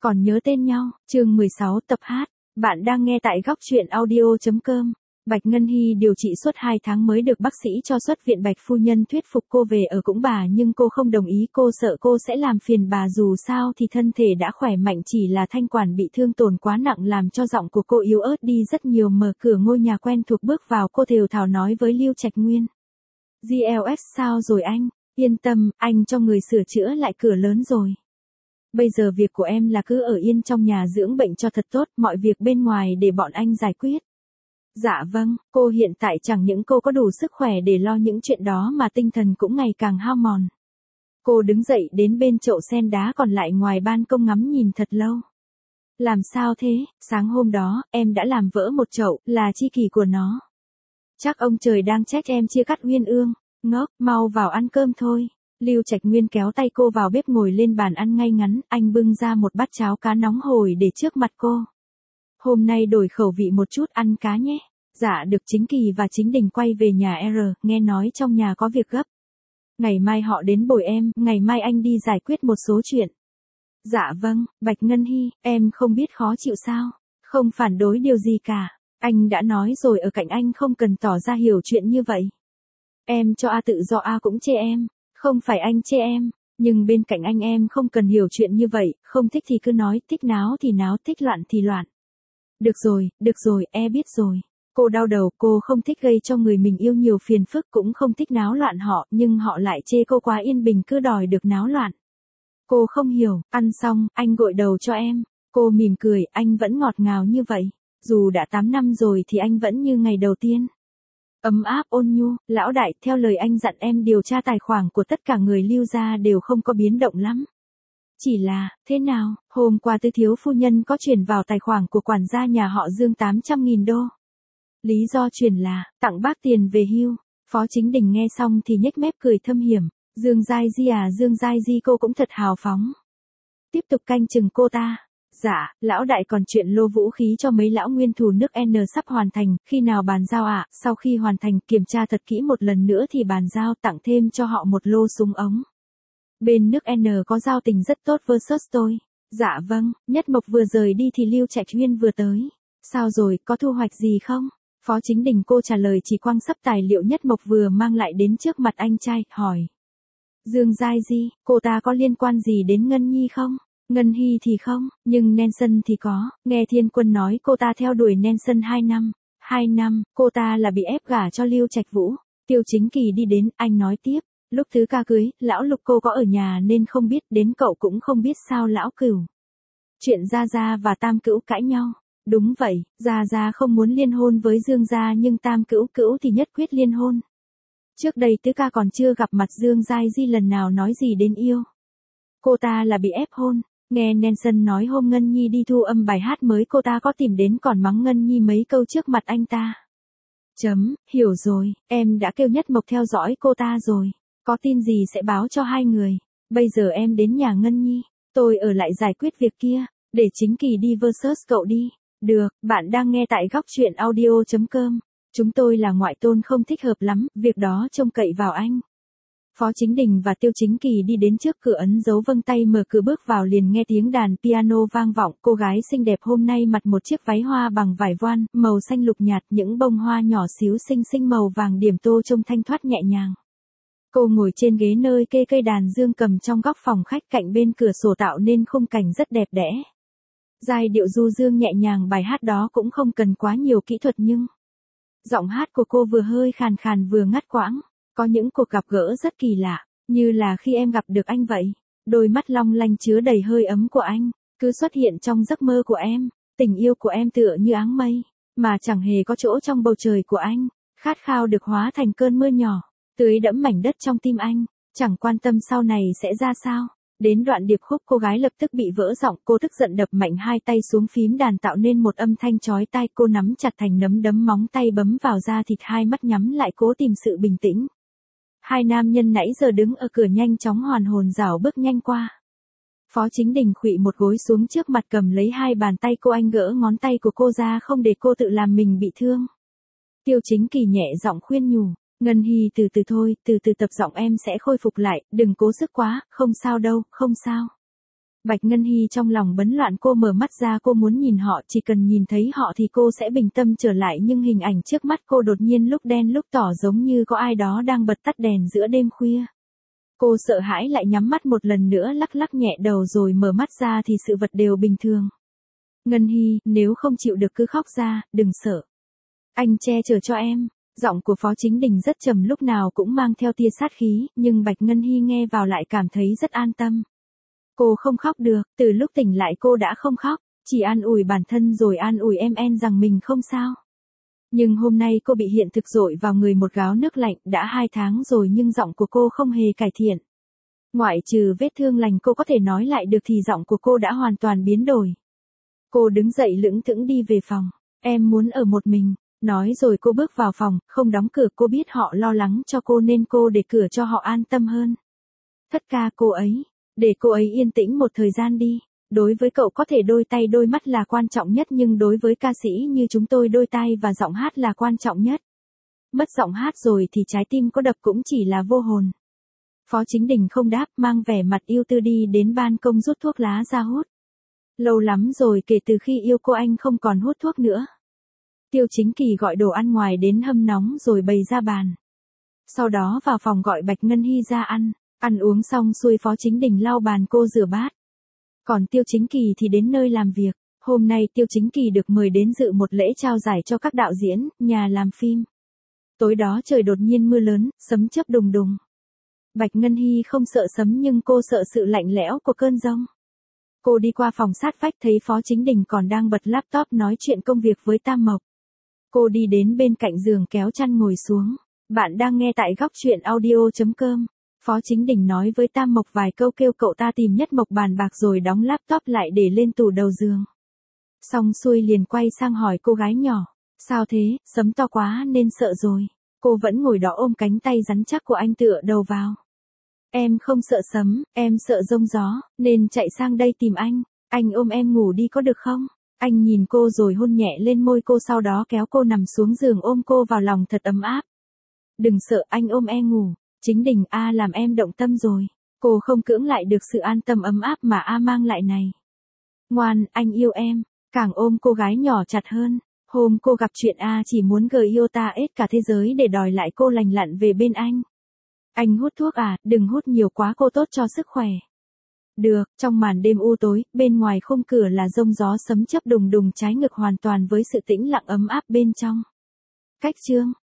Còn nhớ tên nhau, chương 16 tập hát. Bạn đang nghe tại góc truyện audio.com. Bạch Ngân Hy điều trị suốt 2 tháng mới được bác sĩ cho xuất viện. Bạch phu nhân thuyết phục cô về ở cũng bà, nhưng cô không đồng ý. Cô sợ cô sẽ làm phiền bà, dù sao thì thân thể đã khỏe mạnh, chỉ là thanh quản bị thương tổn quá nặng làm cho giọng của cô yếu ớt đi rất nhiều. Mở cửa ngôi nhà quen thuộc bước vào, cô thều thào nói với Lưu Trạch Nguyên. GLS sao rồi anh? Yên tâm, anh cho người sửa chữa lại cửa lớn rồi. Bây giờ việc của em là cứ ở yên trong nhà dưỡng bệnh cho thật tốt, mọi việc bên ngoài để bọn anh giải quyết. Dạ vâng, cô hiện tại chẳng những cô có đủ sức khỏe để lo những chuyện đó mà tinh thần cũng ngày càng hao mòn. Cô đứng dậy đến bên chậu sen đá còn lại ngoài ban công ngắm nhìn thật lâu. Làm sao thế, sáng hôm đó, em đã làm vỡ một chậu, là chi kỷ của nó. Chắc ông trời đang trách em chia cắt uyên ương, ngốc, mau vào ăn cơm thôi. Lưu Trạch Nguyên kéo tay cô vào bếp ngồi lên bàn ăn ngay ngắn, anh bưng ra một bát cháo cá nóng hổi để trước mặt cô. Hôm nay đổi khẩu vị một chút, ăn cá nhé. Dạ được. Chính Kỳ và Chính Đình quay về nhà nghe nói trong nhà có việc gấp. Ngày mai họ đến bồi em, ngày mai anh đi giải quyết một số chuyện. Dạ vâng, Bạch Ngân Hy, em không biết khó chịu sao? Không phản đối điều gì cả. Anh đã nói rồi, ở cạnh anh không cần tỏ ra hiểu chuyện như vậy. Em cho A tự do, A cũng chê em. Không phải anh chê em, nhưng bên cạnh anh em không cần hiểu chuyện như vậy, không thích thì cứ nói, thích náo thì náo, thích loạn thì loạn. Được rồi, biết rồi. Cô đau đầu, cô không thích gây cho người mình yêu nhiều phiền phức, cũng không thích náo loạn họ, nhưng họ lại chê cô quá yên bình, cứ đòi được náo loạn. Cô không hiểu. Ăn xong, anh gội đầu cho em. Cô mỉm cười, anh vẫn ngọt ngào như vậy. Dù đã 8 năm rồi thì anh vẫn như ngày đầu tiên. Ấm áp ôn nhu. Lão đại, theo lời anh dặn em điều tra tài khoản của tất cả người Lưu gia đều không có biến động lắm. Chỉ là, thế nào, hôm qua Tư thiếu phu nhân có chuyển vào tài khoản của quản gia nhà họ Dương 800.000 đô. Lý do chuyển là, tặng bác tiền về hưu. Phó Chính Đình nghe xong thì nhếch mép cười thâm hiểm. Dương Giai Di à, Dương Giai Di, cô cũng thật hào phóng. Tiếp tục canh chừng cô ta. Dạ, lão đại, còn chuyện lô vũ khí cho mấy lão nguyên thủ nước N sắp hoàn thành, khi nào bàn giao ạ? Sau khi hoàn thành, kiểm tra thật kỹ một lần nữa thì bàn giao, tặng thêm cho họ một lô súng ống. Bên nước N có giao tình rất tốt versus tôi. Dạ vâng, Nhất Mộc vừa rời đi thì Lưu Trạch Nguyên vừa tới. Sao rồi, có thu hoạch gì không? Phó Chính Đình cô trả lời chỉ quăng sắp tài liệu Nhất Mộc vừa mang lại đến trước mặt anh trai, hỏi. Dương Giai Di, cô ta có liên quan gì đến Ngân Nhi không? Ngân Hy thì không, nhưng Nelson thì có. Nghe Thiên Quân nói cô ta theo đuổi Nelson 2 năm. 2 năm, cô ta là bị ép gả cho Lưu Trạch Vũ. Tiêu Chính Kỳ đi đến, anh nói tiếp. Lúc thứ ca cưới, lão Lục cô có ở nhà nên không biết, đến cậu cũng không biết sao lão Cửu. Chuyện Gia Gia và Tam Cữu cãi nhau. Đúng vậy, Gia Gia không muốn liên hôn với Dương Gia nhưng Tam Cữu thì nhất quyết liên hôn. Trước đây Tứ ca còn chưa gặp mặt Dương Giai Di lần nào nói gì đến yêu. Cô ta là bị ép hôn. Nghe Nelson nói hôm Ngân Nhi đi thu âm bài hát mới cô ta có tìm đến còn mắng Ngân Nhi mấy câu trước mặt anh ta. Hiểu rồi, em đã kêu Nhất Mộc theo dõi cô ta rồi. Có tin gì sẽ báo cho hai người. Bây giờ em đến nhà Ngân Nhi, tôi ở lại giải quyết việc kia, để Chính Kỳ đi versus cậu đi. Được, bạn đang nghe tại góc truyện audio.com. Chúng tôi là ngoại tôn không thích hợp lắm, việc đó trông cậy vào anh. Phó Chính Đình và Tiêu Chính Kỳ đi đến trước cửa ấn dấu vâng tay, mở cửa bước vào liền nghe tiếng đàn piano vang vọng. Cô gái xinh đẹp hôm nay mặc một chiếc váy hoa bằng vải voan, màu xanh lục nhạt, những bông hoa nhỏ xíu xinh xinh màu vàng điểm tô trông thanh thoát nhẹ nhàng. Cô ngồi trên ghế nơi kê cây đàn dương cầm trong góc phòng khách cạnh bên cửa sổ tạo nên khung cảnh rất đẹp đẽ. Giai điệu du dương nhẹ nhàng, bài hát đó cũng không cần quá nhiều kỹ thuật nhưng giọng hát của cô vừa hơi khàn khàn vừa ngắt quãng. Có những cuộc gặp gỡ rất kỳ lạ, như là khi em gặp được anh vậy. Đôi mắt long lanh chứa đầy hơi ấm của anh, cứ xuất hiện trong giấc mơ của em. Tình yêu của em tựa như áng mây, mà chẳng hề có chỗ trong bầu trời của anh. Khát khao được hóa thành cơn mưa nhỏ, tưới đẫm mảnh đất trong tim anh. Chẳng quan tâm sau này sẽ ra sao. Đến đoạn điệp khúc cô gái lập tức bị vỡ giọng, cô tức giận đập mạnh hai tay xuống phím đàn tạo nên một âm thanh chói tai. Cô nắm chặt thành nắm đấm, móng tay bấm vào da thịt, hai mắt nhắm lại cố tìm sự bình tĩnh. Hai nam nhân nãy giờ đứng ở cửa nhanh chóng hoàn hồn rảo bước nhanh qua. Phó Chính Đình khuỵu một gối xuống trước mặt, cầm lấy hai bàn tay cô, anh gỡ ngón tay của cô ra không để cô tự làm mình bị thương. Tiêu Chính Kỳ nhẹ giọng khuyên nhủ. Ngân Hy, từ từ thôi, từ từ tập giọng em sẽ khôi phục lại, đừng cố sức quá, không sao đâu, không sao. Bạch Ngân Hy trong lòng bấn loạn, cô mở mắt ra, cô muốn nhìn họ, chỉ cần nhìn thấy họ thì cô sẽ bình tâm trở lại, nhưng hình ảnh trước mắt cô đột nhiên lúc đen lúc tỏ, giống như có ai đó đang bật tắt đèn giữa đêm khuya. Cô sợ hãi lại nhắm mắt một lần nữa, lắc lắc nhẹ đầu rồi mở mắt ra thì sự vật đều bình thường. Ngân Hy, nếu không chịu được cứ khóc ra, đừng sợ. Anh che chở cho em. Giọng của Phó Chính Đình rất trầm, lúc nào cũng mang theo tia sát khí, nhưng Bạch Ngân Hy nghe vào lại cảm thấy rất an tâm. Cô không khóc được, từ lúc tỉnh lại cô đã không khóc, chỉ an ủi bản thân rồi an ủi em rằng mình không sao. Nhưng hôm nay cô bị hiện thực dội vào người một gáo nước lạnh, đã 2 tháng rồi nhưng giọng của cô không hề cải thiện. Ngoại trừ vết thương lành cô có thể nói lại được thì giọng của cô đã hoàn toàn biến đổi. Cô đứng dậy lững thững đi về phòng. Em muốn ở một mình. Nói rồi cô bước vào phòng, không đóng cửa, cô biết họ lo lắng cho cô nên cô để cửa cho họ an tâm hơn. Thất ca cô ấy, để cô ấy yên tĩnh một thời gian đi. Đối với cậu có thể đôi tay đôi mắt là quan trọng nhất, nhưng đối với ca sĩ như chúng tôi đôi tai và giọng hát là quan trọng nhất. Mất giọng hát rồi thì trái tim có đập cũng chỉ là vô hồn. Phó Chính Đình không đáp, mang vẻ mặt ưu tư đi đến ban công rút thuốc lá ra hút. Lâu lắm rồi kể từ khi yêu cô anh không còn hút thuốc nữa. Tiêu Chính Kỳ gọi đồ ăn ngoài đến hâm nóng rồi bày ra bàn. Sau đó vào phòng gọi Bạch Ngân Hy ra ăn. Ăn uống xong xuôi Phó Chính Đình lau bàn, cô rửa bát. Còn Tiêu Chính Kỳ thì đến nơi làm việc. Hôm nay Tiêu Chính Kỳ được mời đến dự một lễ trao giải cho các đạo diễn, nhà làm phim. Tối đó trời đột nhiên mưa lớn, sấm chớp đùng đùng. Bạch Ngân Hy không sợ sấm nhưng cô sợ sự lạnh lẽo của cơn giông. Cô đi qua phòng sát vách thấy Phó Chính Đình còn đang bật laptop nói chuyện công việc với Tam Mộc. Cô đi đến bên cạnh giường kéo chăn ngồi xuống. Bạn đang nghe tại góc truyện audio.com. Phó Chính Đình nói với Tam Mộc vài câu kêu cậu ta tìm Nhất Mộc bàn bạc rồi đóng laptop lại để lên tủ đầu giường. Xong xuôi liền quay sang hỏi cô gái nhỏ. Sao thế, sấm to quá nên sợ rồi. Cô vẫn ngồi đó ôm cánh tay rắn chắc của anh tựa đầu vào. Em không sợ sấm, em sợ giông gió, nên chạy sang đây tìm anh. Anh ôm em ngủ đi có được không? Anh nhìn cô rồi hôn nhẹ lên môi cô, sau đó kéo cô nằm xuống giường ôm cô vào lòng thật ấm áp. Đừng sợ, anh ôm em ngủ. Chính Đình làm em động tâm rồi. Cô không cưỡng lại được sự an tâm ấm áp mà mang lại này. Ngoan, anh yêu em. Càng ôm cô gái nhỏ chặt hơn. Hôm cô gặp chuyện chỉ muốn gợi yêu ta hết cả thế giới để đòi lại cô lành lặn về bên anh. Anh hút thuốc đừng hút nhiều quá, cô tốt cho sức khỏe. Được, trong màn đêm u tối, bên ngoài khung cửa là giông gió sấm chớp đùng đùng trái ngược hoàn toàn với sự tĩnh lặng ấm áp bên trong. Cách chương